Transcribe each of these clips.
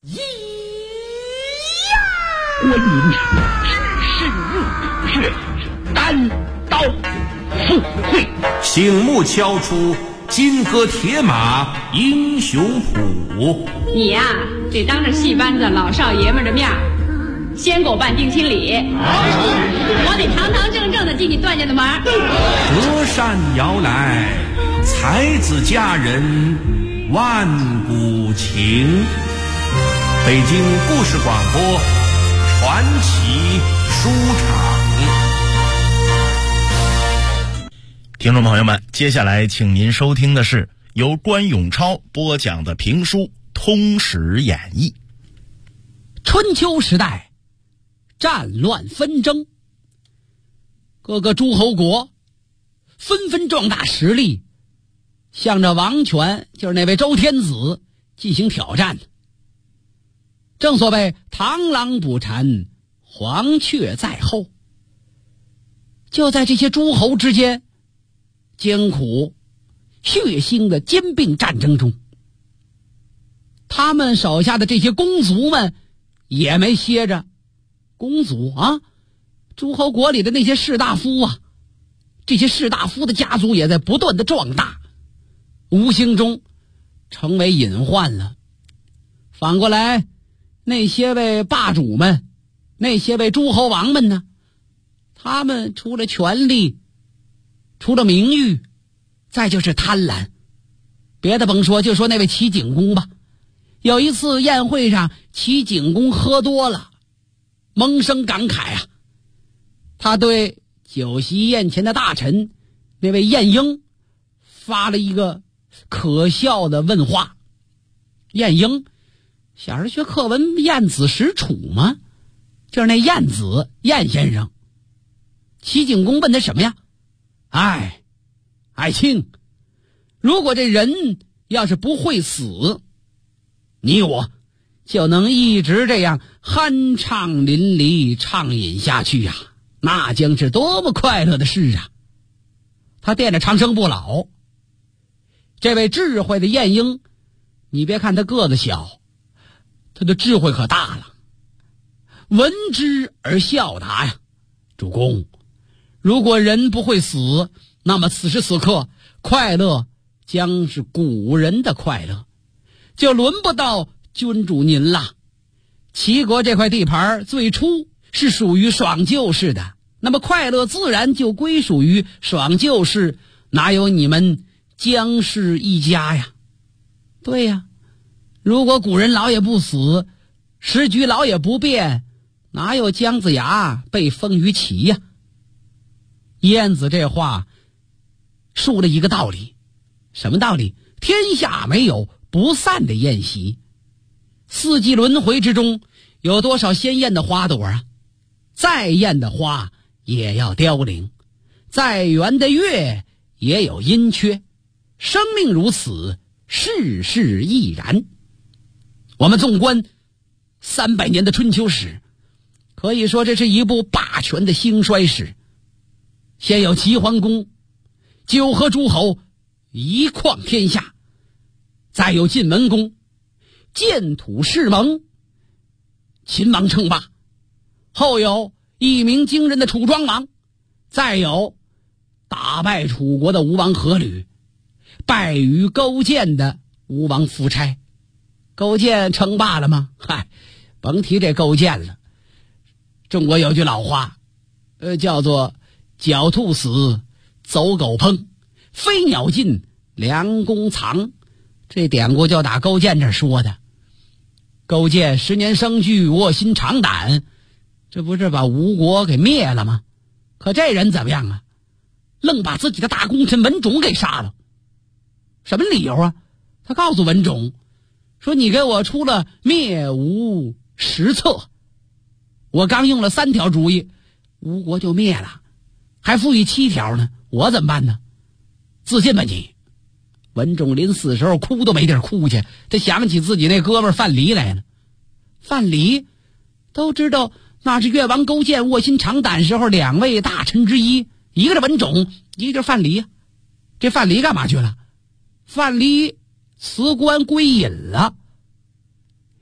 观音只身入穴，单刀赴会， 醒目敲出金戈铁马英雄谱。 你呀，得当着戏班子老少爷们的面先给我办定亲礼，我得堂堂正正的进你段家的门。 隔山摇来，才子佳人万古情。北京故事广播传奇书场。 听众朋友们，接下来请您收听的是由关永超播讲的评书《通史演义》。 春秋时代，战乱纷争，各个诸侯国纷纷壮大实力，向着王权，就是那位周天子进行挑战。正所谓螳螂捕蝉，黄雀在后。就在这些诸侯之间艰苦血腥的兼并战争中，他们手下的这些公族们也没歇着。公族啊，诸侯国里的那些士大夫啊，这些士大夫的家族也在不断的壮大，无形中成为隐患了。反过来，那些位霸主们，那些位诸侯王们呢，他们除了权力，除了名誉，再就是贪婪。别的甭说，就说那位齐景公吧。有一次宴会上，齐景公喝多了，萌生感慨啊。他对酒席宴前的大臣那位晏婴发了一个可笑的问话。晏婴小时学课文晏子使楚吗？就是那晏子，晏先生。齐景公问他什么呀？爱卿，如果这人要是不会死，你我就能一直这样酣畅淋漓畅饮下去呀，那将是多么快乐的事啊！他惦着长生不老。这位智慧的晏婴，你别看他个子小，他的智慧可大了。闻之而笑答呀，主公，如果人不会死，那么此时此刻快乐将是古人的快乐，就轮不到君主您了。齐国这块地盘最初是属于爽旧氏的，那么快乐自然就归属于爽旧氏，哪有你们姜氏一家呀？对呀，如果古人老也不死，时局老也不变，哪有姜子牙被封于齐呀？晏子这话述了一个道理。什么道理？天下没有不散的宴席，四季轮回之中有多少鲜艳的花朵啊？再艳的花也要凋零，再圆的月也有阴缺，生命如此，世事亦然。我们纵观300年的春秋史，可以说这是一部霸权的兴衰史。先有齐桓公9合诸侯，一匡天下，再有晋文公建土誓盟，秦王称霸，后有一鸣惊人的楚庄王，再有打败楚国的吴王阖闾，败于勾践的吴王夫差。勾践称霸了吗？甭提这勾践了。中国有句老话，叫做狡兔死，走狗烹，飞鸟尽，良弓藏。这典故就打勾践这说的。勾践10年生聚，卧薪尝胆，这不是把吴国给灭了吗？可这人怎么样啊？愣把自己的大功臣文种给杀了。什么理由啊？他告诉文种说，你给我出了灭吴10策，我刚用了3条主意，吴国就灭了，还赋予7条呢，我怎么办呢？自尽吧你！文种临死时候哭都没地儿哭去，他想起自己那哥们范蠡来了。范蠡都知道那是越王勾践卧薪尝胆时候2位大臣之一，一个是文种，一个就是范蠡。这范蠡干嘛去了？范蠡辞官归隐了。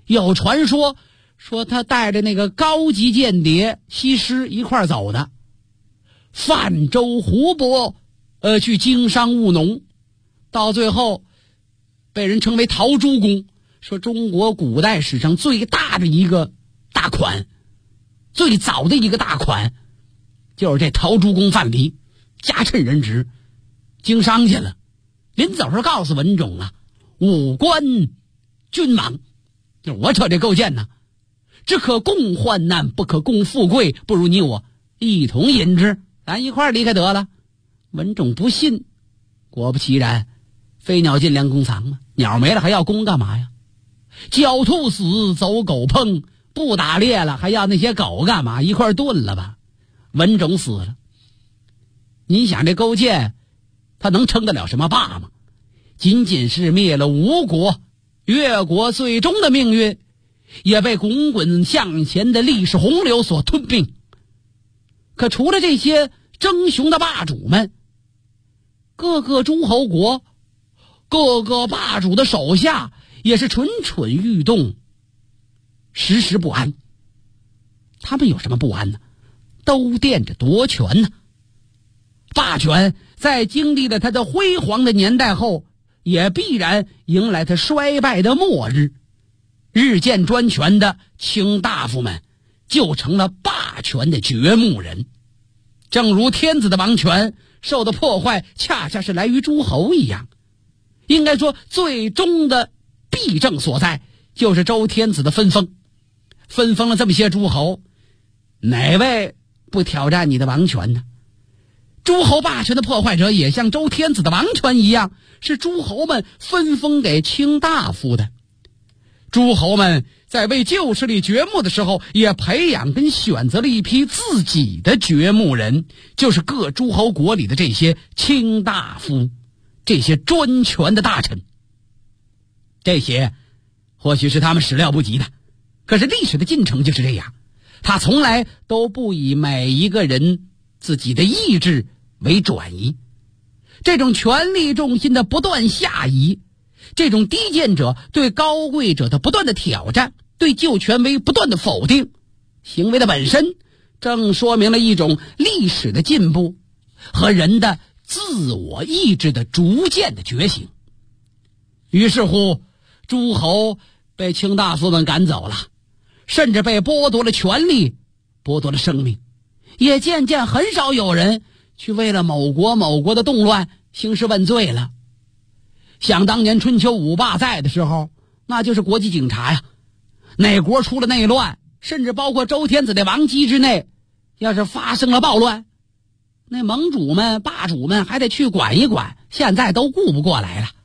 有传说他带着那个高级间谍西施一块走的，泛舟湖泊，去经商务农，到最后被人称为陶朱公，说中国古代史上最大的一个大款，最早的一个大款，就是这陶朱公范蠡，家趁人职，经商去了。临走时告诉文种啊，武官君王，就是我瞅这构建呢，只可共患难，不可共富贵，不如你我一同饮之，咱一块离开得了。文种不信，果不其然，飞鸟尽，良弓藏嘛，鸟没了还要弓干嘛呀？狡兔死，走狗烹，不打猎了还要那些狗干嘛？一块炖了吧。文种死了，你想这勾践他能撑得了什么霸吗？仅仅是灭了吴国，越国最终的命运也被滚滚向前的历史洪流所吞并。可除了这些争雄的霸主们，各个诸侯国各个霸主的手下也是蠢蠢欲动，时时不安。他们有什么不安呢？都惦着夺权呢。霸权在经历了他的辉煌的年代后，也必然迎来他衰败的末日。日渐专权的卿大夫们就成了霸权的掘墓人，正如天子的王权受的破坏恰恰是来于诸侯一样。应该说最终的弊政所在就是周天子的分封了这么些诸侯，哪位不挑战你的王权呢？诸侯霸权的破坏者也像周天子的王权一样，是诸侯们分封给卿大夫的。诸侯们在为旧势力掘墓的时候，也培养跟选择了一批自己的掘墓人，就是各诸侯国里的这些卿大夫，这些专权的大臣。这些或许是他们始料不及的，可是历史的进程就是这样，他从来都不以每一个人自己的意志为转移。这种权力重心的不断下移，这种低贱者对高贵者的不断的挑战，对旧权威不断的否定，行为的本身正说明了一种历史的进步和人的自我意志的逐渐的觉醒。于是乎，诸侯被卿大夫们赶走了，甚至被剥夺了权利，剥夺了生命，也渐渐很少有人去为了某国的动乱兴师问罪了。想当年春秋五霸在的时候，那就是国际警察呀，哪国出了内乱，甚至包括周天子的王姬之内，要是发生了暴乱，那盟主们霸主们还得去管一管，现在都顾不过来了。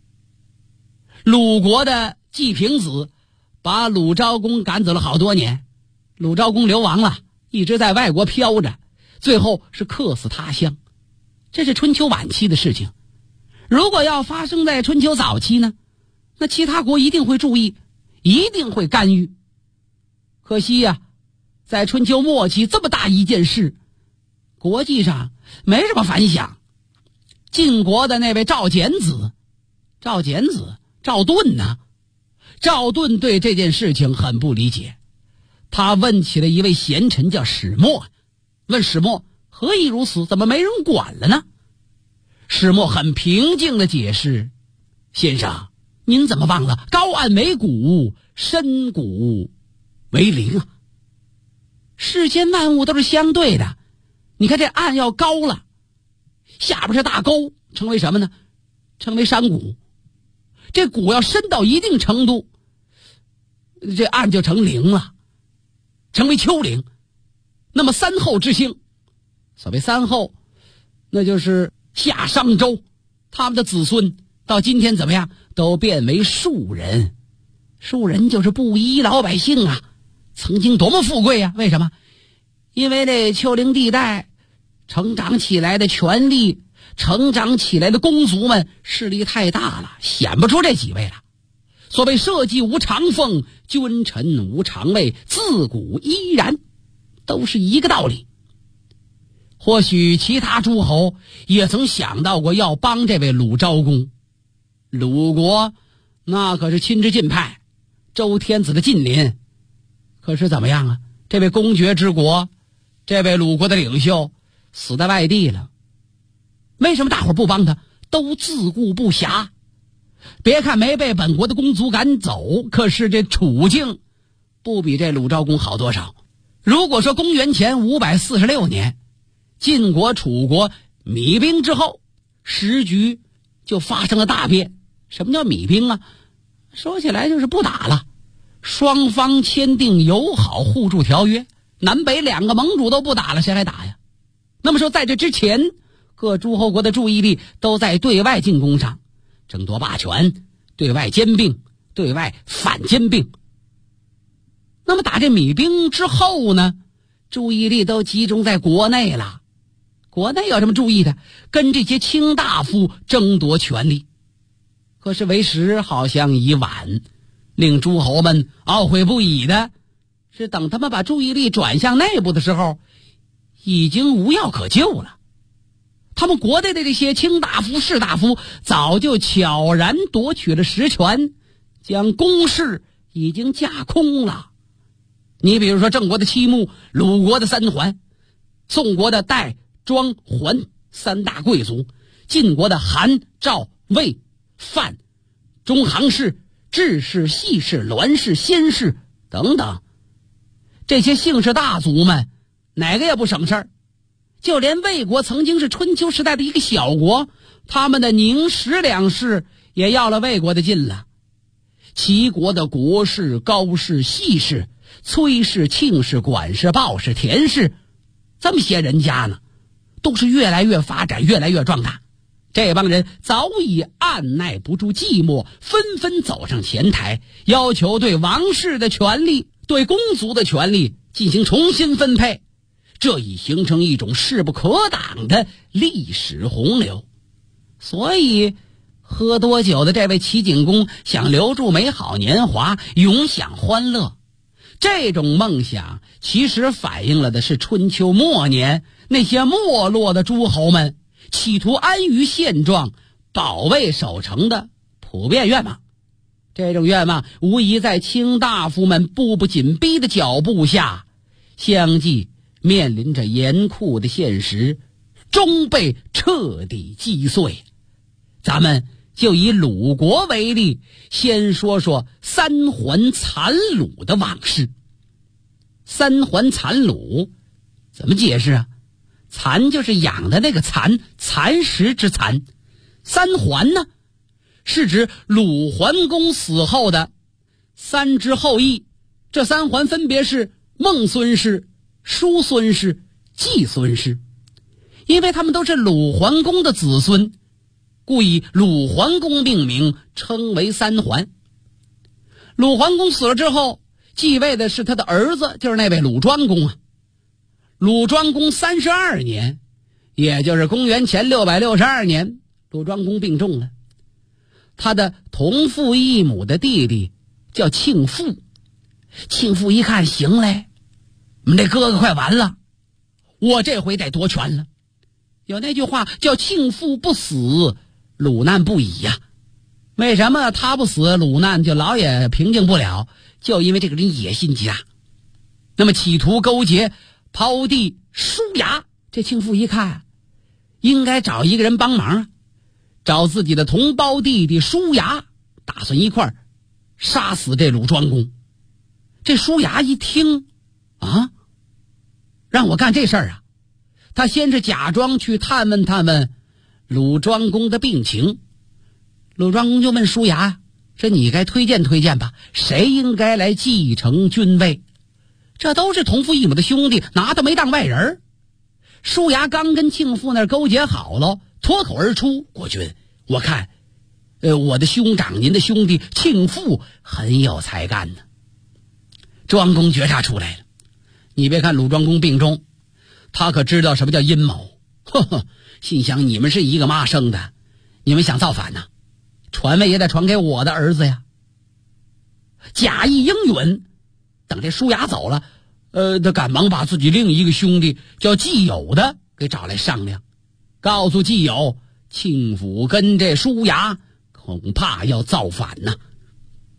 鲁国的季平子把鲁昭公赶走了好多年，鲁昭公流亡了，一直在外国飘着，最后是客死他乡。这是春秋晚期的事情。如果要发生在春秋早期呢，那其他国一定会注意，一定会干预。可惜呀，在春秋末期这么大一件事，国际上没什么反响。晋国的那位赵简子赵盾呢？赵盾对这件事情很不理解，他问起了一位贤臣叫始墨，问始墨何以如此，怎么没人管了呢？始墨很平静地解释，先生，您怎么忘了高岸为谷，深谷为陵啊？世间万物都是相对的，你看这岸要高了，下边是大沟，成为什么呢？成为山谷。这谷要深到一定程度，这岸就成陵了，成为丘陵。那么三后之兴，所谓三后，那就是夏商周，他们的子孙到今天怎么样，都变为庶人。庶人就是布衣老百姓啊，曾经多么富贵啊！为什么？因为这丘陵地带成长起来的权力，成长起来的公族们势力太大了，显不出这几位了。所谓社稷无常奉，君臣无常位，自古依然，都是一个道理。或许其他诸侯也曾想到过要帮这位鲁昭公，鲁国那可是亲之近派， 周天子的近邻。可是怎么样啊？这位公爵之国，这位鲁国的领袖死在外地了。为什么大伙不帮他？都自顾不暇。别看没被本国的公族赶走，可是这处境不比这鲁昭公好多少。如果说公元前546年晋国楚国弭兵之后，时局就发生了大变。什么叫弭兵啊？说起来就是不打了，双方签订友好互助条约，南北两个盟主都不打了，谁来打呀？那么说在这之前，各诸侯国的注意力都在对外进攻上，争夺霸权，对外兼并，对外反兼并。那么打这弭兵之后呢，注意力都集中在国内了。国内有什么注意的？跟这些卿大夫争夺权力。可是为时好像已晚，令诸侯们懊悔不已的是，等他们把注意力转向内部的时候，已经无药可救了。他们国内的这些卿大夫士大夫早就悄然夺取了实权，将攻势已经架空了。你比如说郑国的戚穆，鲁国的三桓，宋国的代庄桓三大贵族，晋国的韩赵魏范中行氏、智氏、细氏、栾氏、先氏等等，这些姓氏大族们哪个也不省事儿。就连魏国曾经是春秋时代的一个小国，他们的宁石两氏也要了魏国的劲了。齐国的国氏、高氏、细氏、崔氏、庆氏、管氏、鲍氏、田氏，这么些人家呢，都是越来越发展，越来越壮大。这帮人早已按耐不住寂寞，纷纷走上前台，要求对王室的权利、对公族的权利进行重新分配。这已形成一种势不可挡的历史洪流。所以喝多酒的这位齐景公想留住美好年华，永享欢乐。这种梦想其实反映了的是春秋末年那些没落的诸侯们企图安于现状、保卫守城的普遍愿望。这种愿望无疑在卿大夫们步步紧逼的脚步下，相继面临着严酷的现实，终被彻底击碎。咱们就以鲁国为例，先说说三桓残鲁的往事。三桓残鲁怎么解释啊？蚕就是养的那个蚕，蚕食之蚕。三桓呢，是指鲁桓公死后的三支后裔。这三桓分别是孟孙氏、叔孙氏、季孙氏。因为他们都是鲁桓公的子孙，故以鲁桓公命名，称为三桓。鲁桓公死了之后，继位的是他的儿子，就是那位鲁庄公啊。鲁庄公32年，也就是公元前662年，鲁庄公病重了。他的同父异母的弟弟叫庆父。庆父一看，行嘞，我们这哥哥快完了，我这回得夺权了。有那句话叫庆父不死，鲁难不已呀。为什么他不死，鲁难就老也平静不了？就因为这个人野心极大。那么企图勾结抛地叔牙。这庆父一看，应该找一个人帮忙啊，找自己的同胞弟弟叔牙，打算一块儿杀死这鲁庄公。这叔牙一听啊，让我干这事儿啊，他先是假装去探问鲁庄公的病情。鲁庄公就问叔牙说，你该推荐推荐吧，谁应该来继承君位？这都是同父异母的兄弟，拿他没当外人。叔牙刚跟庆父那儿勾结好了，脱口而出，国君，我看我的兄长您的兄弟庆父很有才干呢。庄公觉察出来了，你别看鲁庄公病重，他可知道什么叫阴谋。呵呵，心想你们是一个妈生的，你们想造反呢，传位也得传给我的儿子呀。假意应允，等这叔牙走了，他赶忙把自己另一个兄弟叫季友的给找来商量，告诉季友，庆府跟这叔牙恐怕要造反呢。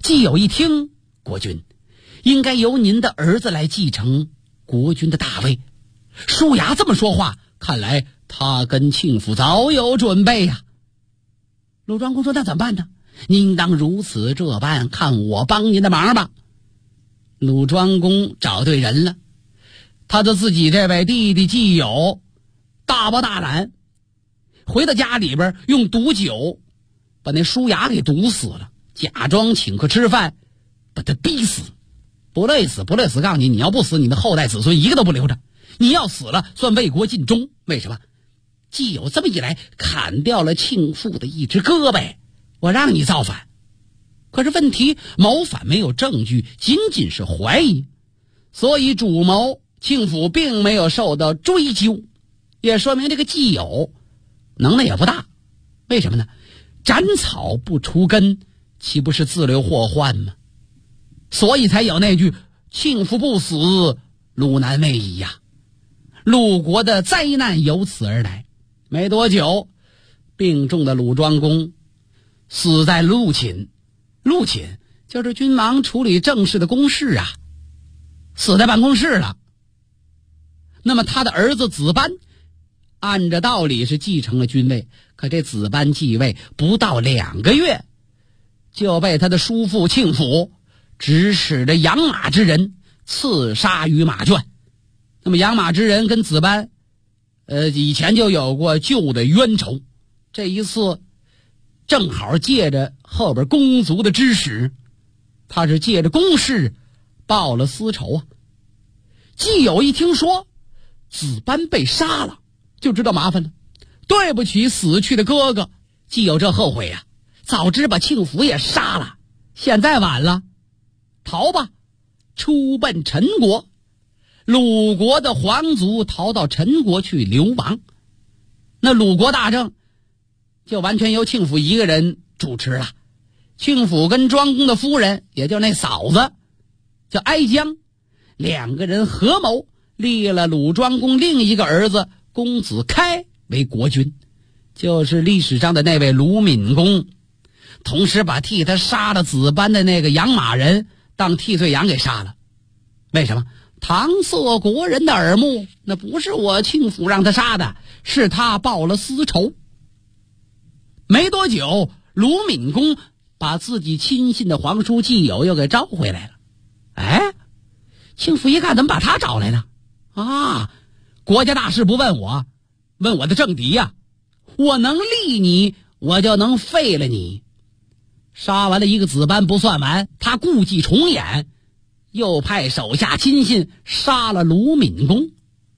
季友一听，国君，应该由您的儿子来继承国君的大位。舒牙这么说话，看来他跟庆府早有准备呀。鲁庄公说，那怎么办呢？您当如此这般，看我帮您的忙吧。鲁庄公找对人了，他的自己这位弟弟季友大包大揽，回到家里边用毒酒把那舒牙给毒死了，假装请客吃饭，把他逼死。不累死不累死，告诉你，你要不死，你的后代子孙一个都不留着，你要死了算为国尽忠。为什么？季友这么一来，砍掉了庆父的一只胳膊，我让你造反。可是问题，谋反没有证据，仅仅是怀疑，所以主谋庆府并没有受到追究，也说明这个季友能耐也不大。为什么呢？斩草不除根，岂不是自留祸患吗？所以才有那句庆父不死，鲁难未已呀。鲁国的灾难由此而来。没多久，病重的鲁庄公死在陆寝。陆寝就是君王处理政事的公事啊，死在办公室了。那么他的儿子子班按着道理是继承了君位，可这子班继位不到2个月，就被他的叔父庆府指使的养马之人刺杀于马圈。那么养马之人跟子班以前就有过旧的冤仇，这一次正好借着后边公族的支使，他是借着公事报了私仇啊。季友一听说子班被杀了，就知道麻烦了，对不起死去的哥哥。季友这后悔呀，早知把庆府也杀了，现在晚了，逃吧，出奔陈国。鲁国的皇族逃到陈国去流亡，那鲁国大政就完全由庆府一个人主持了。庆府跟庄公的夫人，也就那嫂子叫哀姜，两个人合谋立了鲁庄公另一个儿子公子开为国君，就是历史上的那位鲁闵公，同时把替他杀了子班的那个养马人当替罪羊给杀了。为什么？搪塞国人的耳目，那不是我庆府让他杀的，是他报了私仇。没多久，鲁闵公把自己亲信的皇叔季友又给召回来了。哎，庆府一看，怎么把他找来了啊？国家大事不问我，问我的政敌呀，我能立你，我就能废了你。杀完了一个子班不算完，他故伎重演，又派手下亲信杀了鲁闵公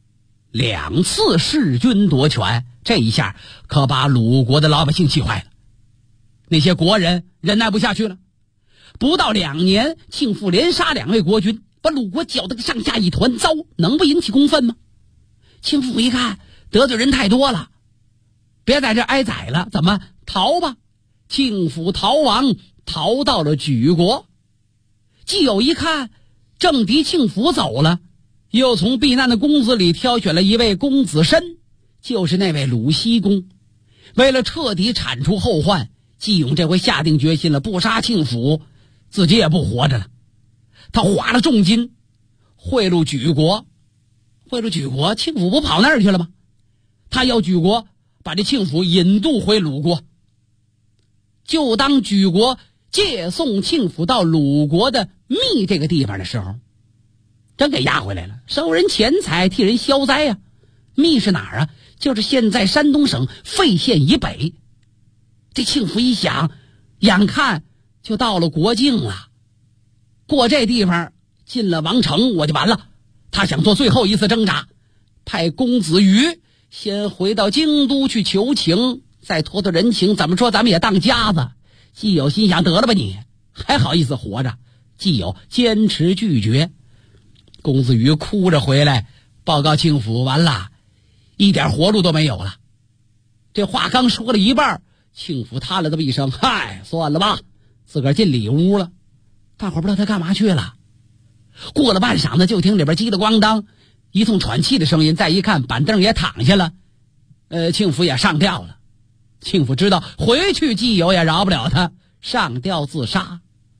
，2次弑君夺权，这一下可把鲁国的老百姓气坏了。那些国人忍耐不下去了，不到2年，庆父连杀2位国君，把鲁国搅得上下一团糟，能不引起公愤吗？庆父一看得罪人太多了，别在这挨宰了，怎么逃吧？庆父逃亡，逃到了莒国。季友一看政敌庆府走了，又从避难的公子里挑选了一位公子申，就是那位鲁僖公。为了彻底铲除后患，季勇这回下定决心了，不杀庆府，自己也不活着了。他花了重金贿赂莒国，庆府不跑那儿去了吗？他要莒国把这庆府引渡回鲁国。就当莒国借送庆府到鲁国的密这个地方的时候，真给押回来了，收人钱财，替人消灾呀。密是哪儿啊？就是现在山东省费县以北。这庆府一想，眼看就到了国境了，过这地方进了王城我就完了。他想做最后一次挣扎，派公子瑜先回到京都去求情，再托托人情，怎么说咱们也当家子。季友心想，得了吧你，还好意思活着？季友坚持拒绝。公子瑜哭着回来报告庆府，完了，一点活路都没有了。这话刚说了一半，庆府叹了这么一声，嗨，算了吧，自个儿进里屋了。大伙儿不知道他干嘛去了。过了半晌呢，就听里边叽里咣当一通喘气的声音，再一看板凳也躺下了，庆府也上吊了。庆府知道回去季友也饶不了他，上吊自杀。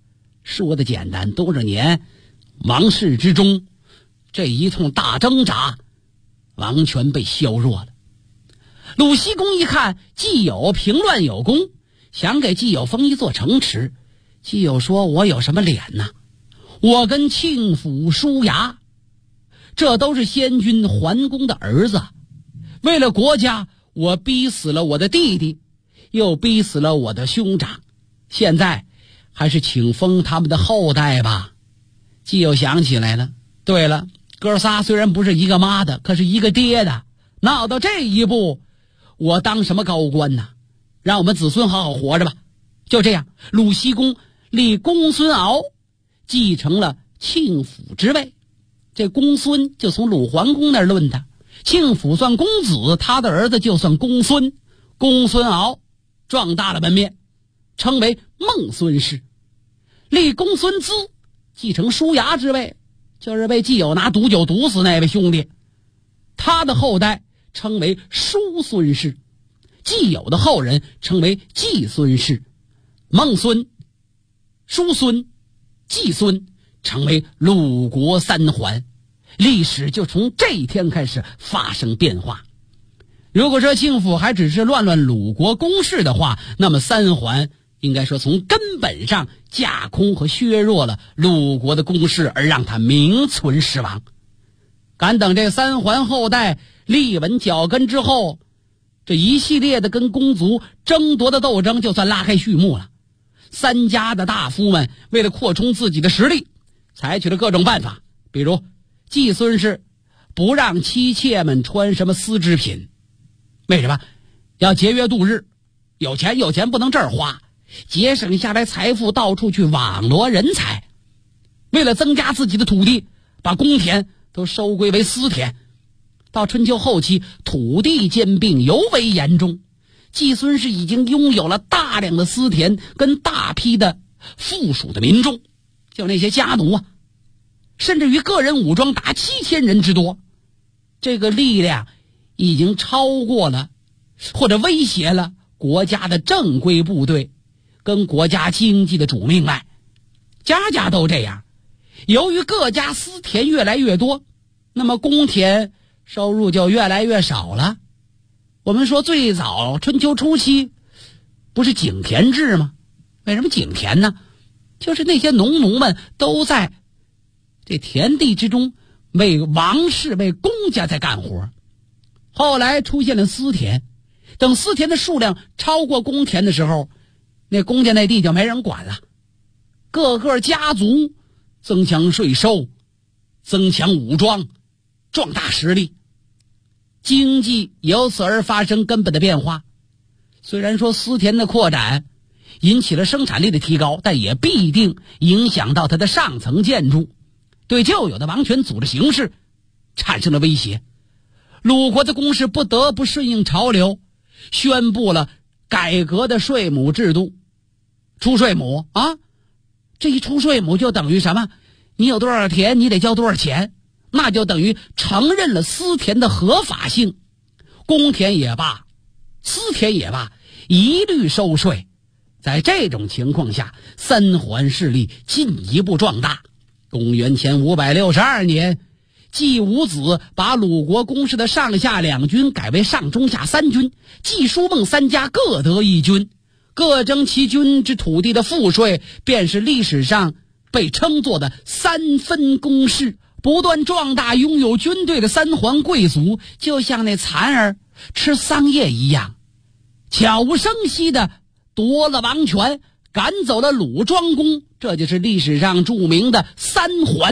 说的简单，多少年王室之中，这一通大挣扎，王权被削弱了。鲁僖公一看季友平乱有功，想给季友封一座城池。季友说，我有什么脸呢？我跟庆府叔牙，这都是先君桓公的儿子，为了国家，我逼死了我的弟弟，又逼死了我的兄长，现在还是请封他们的后代吧。季友想起来了，对了，哥仨虽然不是一个妈的，可是一个爹的，闹到这一步，我当什么高官呢？让我们子孙好好活着吧。就这样，鲁僖公立公孙敖继承了庆府之位。这公孙就从鲁桓公那儿论的，庆府算公子，他的儿子就算公孙。公孙敖壮大了门面，称为孟孙氏。立公孙资继承叔牙之位，就是被季友拿毒酒毒死那位兄弟，他的后代称为叔孙氏。季友的后人称为季孙氏。孟孙、叔孙、季孙成为鲁国三桓，历史就从这一天开始发生变化。如果说庆府还只是乱鲁国公室的话，那么三桓应该说从根本上架空和削弱了鲁国的公室，而让它名存实亡。敢等这三桓后代立稳脚跟之后，这一系列的跟公族争夺的斗争就算拉开序幕了。三家的大夫们为了扩充自己的实力，采取了各种办法，比如季孙氏不让妻妾们穿什么丝织品，为什么？要节约度日，有钱不能这儿花，节省下来财富到处去网罗人才。为了增加自己的土地，把公田都收归为私田。到春秋后期，土地兼并尤为严重，季孙氏已经拥有了大量的私田跟大批的附属的民众，就那些家奴啊，甚至于个人武装达7000人之多。这个力量已经超过了或者威胁了国家的正规部队跟国家经济的主命脉，家家都这样。由于各家私田越来越多，那么公田收入就越来越少了。我们说最早春秋初期不是井田制吗？为什么井田呢？就是那些农奴们都在这田地之中为王室为公家在干活。后来出现了私田，等私田的数量超过公田的时候，那公家那地就没人管了。各个家族增强税收，增强武装，壮大实力，经济由此而发生根本的变化。虽然说私田的扩展引起了生产力的提高，但也必定影响到它的上层建筑，对旧有的王权组织形式产生了威胁。鲁国的公室不得不顺应潮流，宣布了改革的税亩制度。出税亩啊，这一出税亩就等于什么？你有多少田，你得交多少钱，那就等于承认了私田的合法性。公田也罢，私田也罢，一律收税。在这种情况下，三桓势力进一步壮大。公元前562年，季武子把鲁国公室的上下两军改为上中下三军，季叔孟三家各得一军，各征其军之土地的赋税，便是历史上被称作的三分公室。不断壮大拥有军队的三桓贵族，就像那蚕儿吃桑叶一样，悄无声息地夺了王权，赶走了鲁庄公。这就是历史上著名的三桓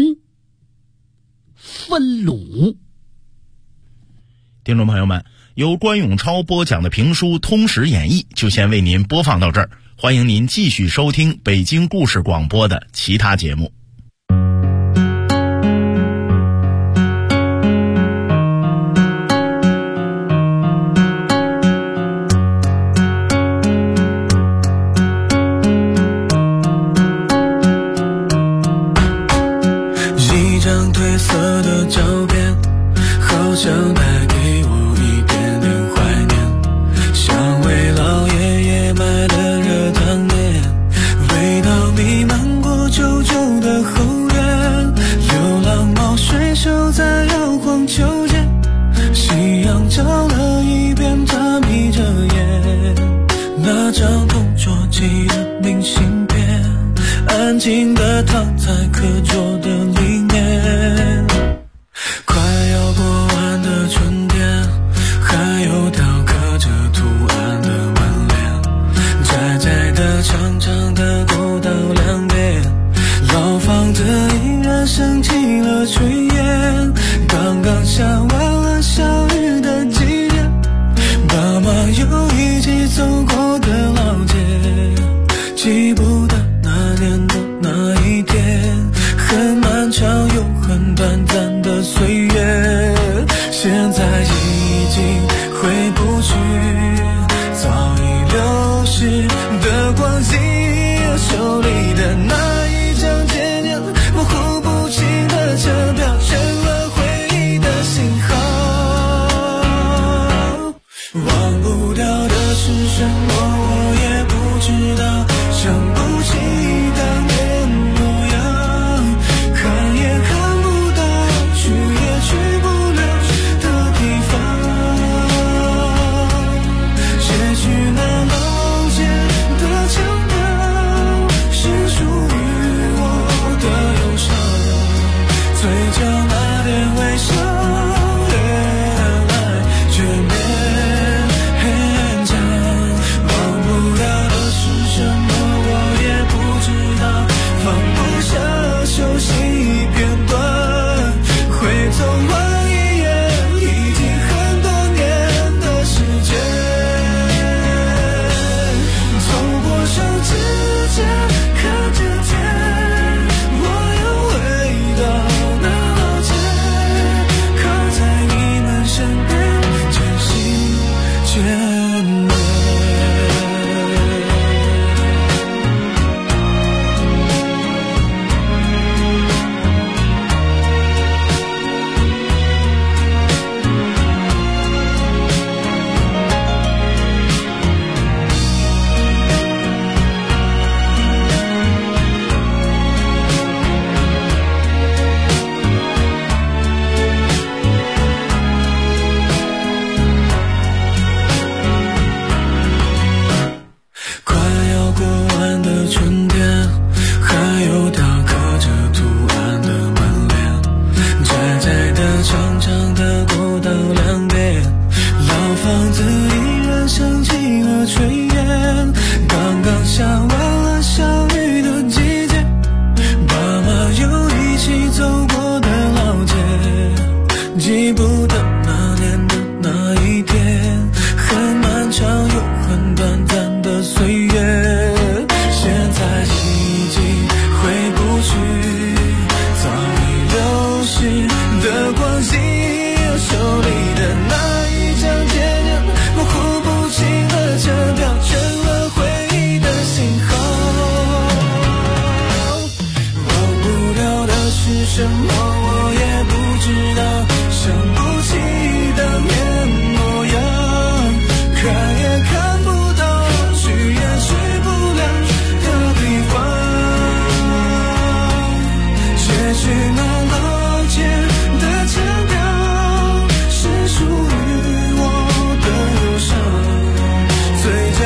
分鲁。 听众朋友们，由关永超播讲的评书《通史演义》就先为您播放到这儿，欢迎您继续收听北京故事广播的其他节目。 想带给我一点点怀念，像为老爷爷买的热汤面，味道弥漫过就静地躺在课桌的里面，快要过完的春天，还有条刻着图案的门帘，窄窄的长长的过道两边，老房子依然升起了炊烟，刚刚下完了小雨的季节，爸妈又一起走过的老街，记不得那年的那一天，很漫长又很短暂的岁月，现在已经回不去早已流逝的光阴，手里的那一张渐渐模糊不清的车票，成了回忆的信号。忘不掉的是什么我也不知道，想不起当年模样，看也看不到，去也去不了的地方，写去那老街的腔调，是属于我的忧伤，嘴角那点微笑原来却勉强，忘不掉的是什么我也不知道，放不下熟悉片段，会走完一页已经很多年的时间，走过上指尖看着天，我又回到那老街，靠在你们身边渐行渐远。快要过完的春天，还有条刻着图案的门帘，窄窄的长长的过道两边，老房子